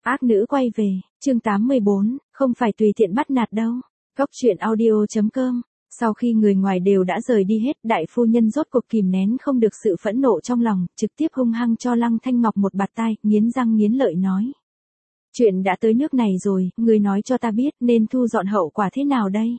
Ác nữ quay về, chương 84, không phải tùy tiện bắt nạt đâu. Góc truyện audio.com. Sau khi người ngoài đều đã rời đi hết, đại phu nhân rốt cuộc kìm nén không được sự phẫn nộ trong lòng, trực tiếp hung hăng cho Lăng Thanh Ngọc một bạt tai, nghiến răng nghiến lợi nói. Chuyện đã tới nước này rồi, người nói cho ta biết nên thu dọn hậu quả thế nào đây?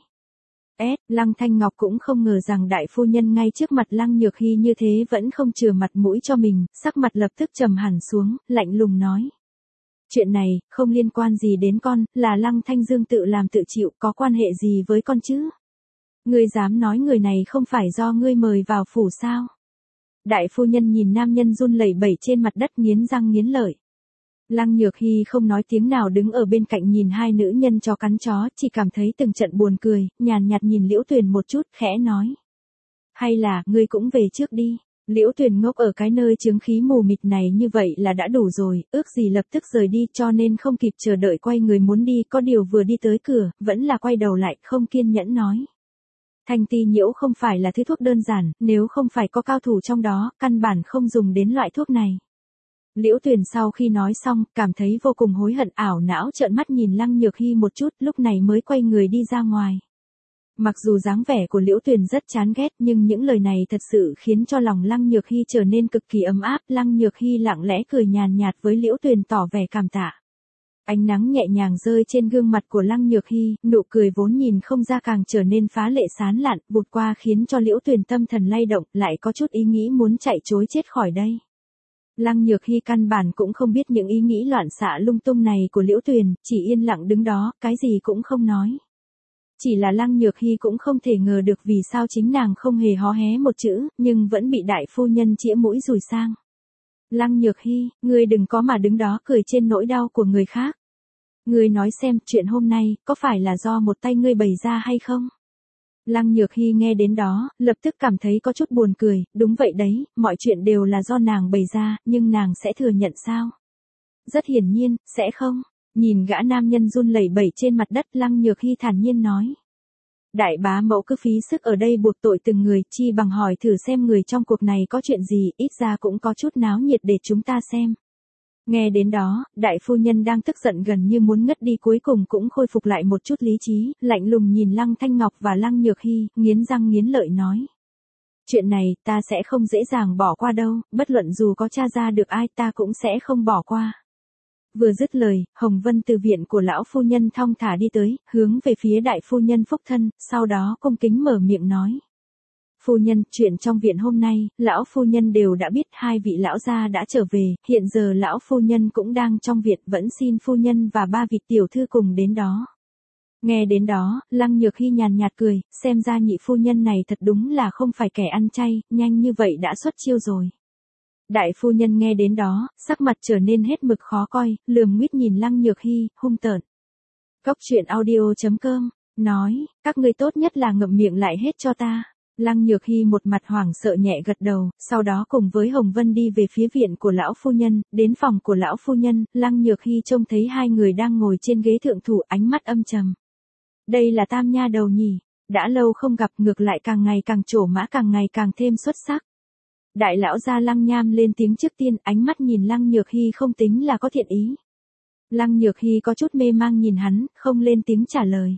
Lăng Thanh Ngọc cũng không ngờ rằng đại phu nhân ngay trước mặt Lăng Nhược Hy như thế vẫn không chừa mặt mũi cho mình, sắc mặt lập tức trầm hẳn xuống, lạnh lùng nói. Chuyện này, không liên quan gì đến con, là Lăng Thanh Dương tự làm tự chịu, có quan hệ gì với con chứ? Ngươi dám nói người này không phải do ngươi mời vào phủ sao? Đại phu nhân nhìn nam nhân run lẩy bẩy trên mặt đất nghiến răng nghiến lợi. Lăng Nhược Hy không nói tiếng nào đứng ở bên cạnh nhìn hai nữ nhân chó cắn chó, chỉ cảm thấy từng trận buồn cười, nhàn nhạt nhìn Liễu Tuyền một chút, khẽ nói. Hay là, ngươi cũng về trước đi. Liễu Tuyền ngốc ở cái nơi chướng khí mù mịt này như vậy là đã đủ rồi, ước gì lập tức rời đi cho nên không kịp chờ đợi quay người muốn đi, có điều vừa đi tới cửa, vẫn là quay đầu lại, không kiên nhẫn nói. Thanh ti nhiễu không phải là thứ thuốc đơn giản, nếu không phải có cao thủ trong đó, căn bản không dùng đến loại thuốc này. Liễu Tuyền sau khi nói xong, cảm thấy vô cùng hối hận, ảo não trợn mắt nhìn Lăng Nhược Hy một chút, lúc này mới quay người đi ra ngoài. Mặc dù dáng vẻ của Liễu Tuyền rất chán ghét nhưng những lời này thật sự khiến cho lòng Lăng Nhược Hy trở nên cực kỳ ấm áp. Lăng Nhược Hy lặng lẽ cười nhàn nhạt với Liễu Tuyền tỏ vẻ cảm tạ. Ánh nắng nhẹ nhàng rơi trên gương mặt của Lăng Nhược Hy, nụ cười vốn nhìn không ra càng trở nên phá lệ sán lạn, vụt qua khiến cho Liễu Tuyền tâm thần lay động, lại có chút ý nghĩ muốn chạy trối chết khỏi đây. Lăng Nhược Hy căn bản cũng không biết những ý nghĩ loạn xạ lung tung này của Liễu Tuyền, chỉ yên lặng đứng đó, cái gì cũng không nói. Chỉ là Lăng Nhược Hy cũng không thể ngờ được vì sao chính nàng không hề hó hé một chữ, nhưng vẫn bị đại phu nhân chĩa mũi rủi sang. Lăng Nhược Hy, ngươi đừng có mà đứng đó cười trên nỗi đau của người khác. Ngươi nói xem, chuyện hôm nay, có phải là do một tay ngươi bày ra hay không? Lăng Nhược Hy nghe đến đó, lập tức cảm thấy có chút buồn cười, đúng vậy đấy, mọi chuyện đều là do nàng bày ra, nhưng nàng sẽ thừa nhận sao? Rất hiển nhiên, sẽ không. Nhìn gã nam nhân run lẩy bẩy trên mặt đất, Lăng Nhược Hy thản nhiên nói. Đại bá mẫu cứ phí sức ở đây buộc tội từng người, chi bằng hỏi thử xem người trong cuộc này có chuyện gì, ít ra cũng có chút náo nhiệt để chúng ta xem. Nghe đến đó, đại phu nhân đang tức giận gần như muốn ngất đi cuối cùng cũng khôi phục lại một chút lý trí, lạnh lùng nhìn Lăng Thanh Ngọc và Lăng Nhược Hy, nghiến răng nghiến lợi nói. Chuyện này, ta sẽ không dễ dàng bỏ qua đâu, bất luận dù có tra ra được ai ta cũng sẽ không bỏ qua. Vừa dứt lời, Hồng Vân từ viện của lão phu nhân thong thả đi tới, hướng về phía đại phu nhân Phúc Thân, sau đó cung kính mở miệng nói. Phu nhân, chuyện trong viện hôm nay, lão phu nhân đều đã biết, hai vị lão gia đã trở về, hiện giờ lão phu nhân cũng đang trong viện, vẫn xin phu nhân và ba vị tiểu thư cùng đến đó. Nghe đến đó, Lăng Nhược Hy nhàn nhạt cười, xem ra nhị phu nhân này thật đúng là không phải kẻ ăn chay, nhanh như vậy đã xuất chiêu rồi. Đại phu nhân nghe đến đó, sắc mặt trở nên hết mực khó coi, lườm nguyết nhìn Lăng Nhược Hy, hung tợn. Góc truyện audio.com, nói, các ngươi tốt nhất là ngậm miệng lại hết cho ta. Lăng Nhược Hy một mặt hoảng sợ nhẹ gật đầu, sau đó cùng với Hồng Vân đi về phía viện của lão phu nhân, đến phòng của lão phu nhân, Lăng Nhược Hy trông thấy hai người đang ngồi trên ghế thượng thủ, ánh mắt âm trầm. Đây là tam nha đầu nhỉ, đã lâu không gặp, ngược lại càng ngày càng trổ mã, càng ngày càng thêm xuất sắc. Đại lão gia Lăng Nham lên tiếng trước tiên, ánh mắt nhìn Lăng Nhược Hy không tính là có thiện ý. Lăng Nhược Hy có chút mê mang nhìn hắn, không lên tiếng trả lời.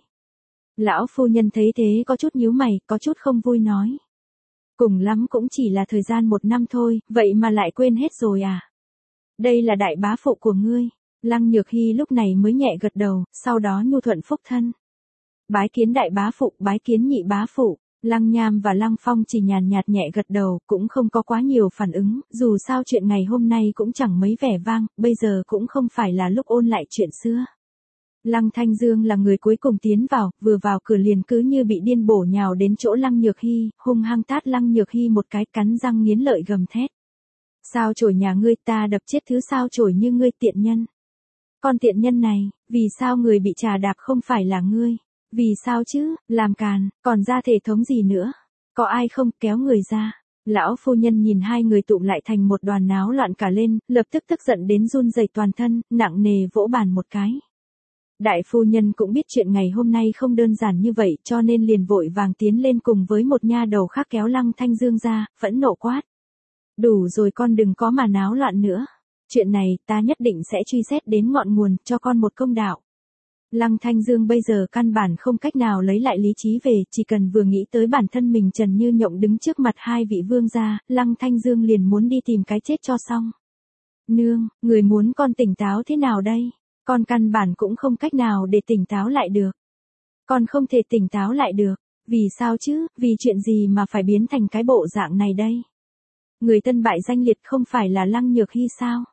Lão phu nhân thấy thế có chút nhíu mày, có chút không vui nói. Cùng lắm cũng chỉ là thời gian 1 năm thôi, vậy mà lại quên hết rồi à? Đây là đại bá phụ của ngươi. Lăng Nhược Hy lúc này mới nhẹ gật đầu, sau đó nhu thuận Phúc Thân. Bái kiến đại bá phụ, bái kiến nhị bá phụ. Lăng Nham và Lăng Phong chỉ nhàn nhạt nhẹ gật đầu, cũng không có quá nhiều phản ứng, dù sao chuyện ngày hôm nay cũng chẳng mấy vẻ vang, bây giờ cũng không phải là lúc ôn lại chuyện xưa. Lăng Thanh Dương là người cuối cùng tiến vào, vừa vào cửa liền cứ như bị điên bổ nhào đến chỗ Lăng Nhược Hy, hung hăng tát Lăng Nhược Hy một cái, cắn răng nghiến lợi gầm thét. Sao chổi nhà ngươi, ta đập chết thứ sao chổi như ngươi, tiện nhân. Con tiện nhân này, vì sao người bị trà đạp không phải là ngươi? Vì sao chứ, làm càn, còn ra thể thống gì nữa? Có ai không, kéo người ra. Lão phu nhân nhìn hai người tụm lại thành một đoàn náo loạn cả lên, lập tức tức giận đến run rẩy toàn thân, nặng nề vỗ bàn một cái. Đại phu nhân cũng biết chuyện ngày hôm nay không đơn giản như vậy, cho nên liền vội vàng tiến lên cùng với một nha đầu khác kéo Lăng Thanh Dương ra, phẫn nộ quát. Đủ rồi, con đừng có mà náo loạn nữa. Chuyện này ta nhất định sẽ truy xét đến ngọn nguồn, cho con một công đạo. Lăng Thanh Dương bây giờ căn bản không cách nào lấy lại lý trí về, chỉ cần vừa nghĩ tới bản thân mình Trần Như Nhộng đứng trước mặt hai vị vương gia, Lăng Thanh Dương liền muốn đi tìm cái chết cho xong. Nương, người muốn con tỉnh táo thế nào đây? Con căn bản cũng không cách nào để tỉnh táo lại được. Con không thể tỉnh táo lại được. Vì sao chứ, vì chuyện gì mà phải biến thành cái bộ dạng này đây? Người tân bại danh liệt không phải là Lăng Nhược Hy sao?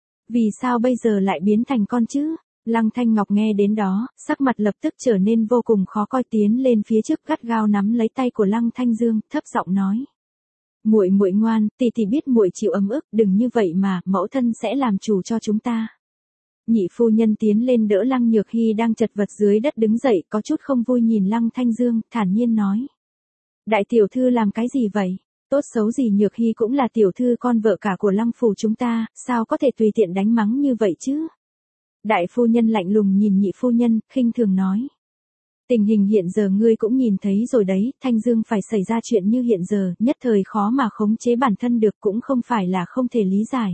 Vì sao bây giờ lại biến thành con chứ? Lăng Thanh Ngọc nghe đến đó, sắc mặt lập tức trở nên vô cùng khó coi, tiến lên phía trước gắt gao nắm lấy tay của Lăng Thanh Dương, thấp giọng nói. Muội muội ngoan, tỷ tỷ biết muội chịu ấm ức, đừng như vậy mà, mẫu thân sẽ làm chủ cho chúng ta. Nhị phu nhân tiến lên đỡ Lăng Nhược Hy đang chật vật dưới đất đứng dậy, có chút không vui nhìn Lăng Thanh Dương, thản nhiên nói. Đại tiểu thư làm cái gì vậy? Tốt xấu gì Nhược Hy cũng là tiểu thư con vợ cả của Lăng phủ chúng ta, sao có thể tùy tiện đánh mắng như vậy chứ? Đại phu nhân lạnh lùng nhìn nhị phu nhân, khinh thường nói. Tình hình hiện giờ ngươi cũng nhìn thấy rồi đấy, Thanh Dương phải xảy ra chuyện như hiện giờ, nhất thời khó mà khống chế bản thân được cũng không phải là không thể lý giải.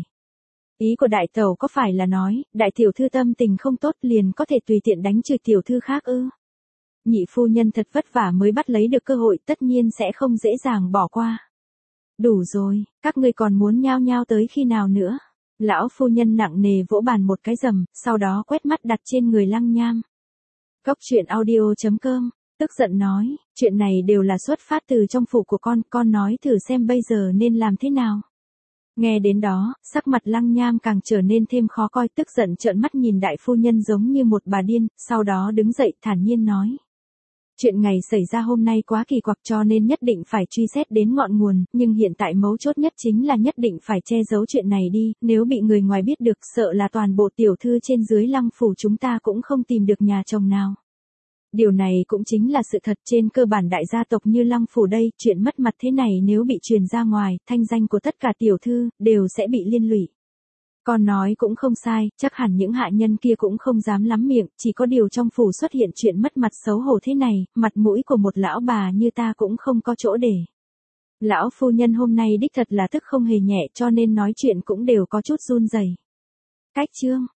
Ý của đại tẩu có phải là nói, đại tiểu thư tâm tình không tốt liền có thể tùy tiện đánh chửi tiểu thư khác ư? Nhị phu nhân thật vất vả mới bắt lấy được cơ hội, tất nhiên sẽ không dễ dàng bỏ qua. Đủ rồi, các ngươi còn muốn nhao nhao tới khi nào nữa? Lão phu nhân nặng nề vỗ bàn một cái rầm, sau đó quét mắt đặt trên người Lăng Nham. Cốc truyện audio.com, tức giận nói, chuyện này đều là xuất phát từ trong phủ của con nói thử xem bây giờ nên làm thế nào. Nghe đến đó, sắc mặt Lăng Nham càng trở nên thêm khó coi, tức giận trợn mắt nhìn đại phu nhân giống như một bà điên, sau đó đứng dậy thản nhiên nói. Chuyện ngày xảy ra hôm nay quá kỳ quặc cho nên nhất định phải truy xét đến ngọn nguồn, nhưng hiện tại mấu chốt nhất chính là nhất định phải che giấu chuyện này đi, nếu bị người ngoài biết được sợ là toàn bộ tiểu thư trên dưới Lăng phủ chúng ta cũng không tìm được nhà chồng nào. Điều này cũng chính là sự thật, trên cơ bản đại gia tộc như Lăng phủ đây, chuyện mất mặt thế này nếu bị truyền ra ngoài, thanh danh của tất cả tiểu thư đều sẽ bị liên lụy. Con nói cũng không sai, chắc hẳn những hạ nhân kia cũng không dám lắm miệng, chỉ có điều trong phủ xuất hiện chuyện mất mặt xấu hổ thế này, mặt mũi của một lão bà như ta cũng không có chỗ để. Lão phu nhân hôm nay đích thật là tức không hề nhẹ cho nên nói chuyện cũng đều có chút run rẩy. Cách chương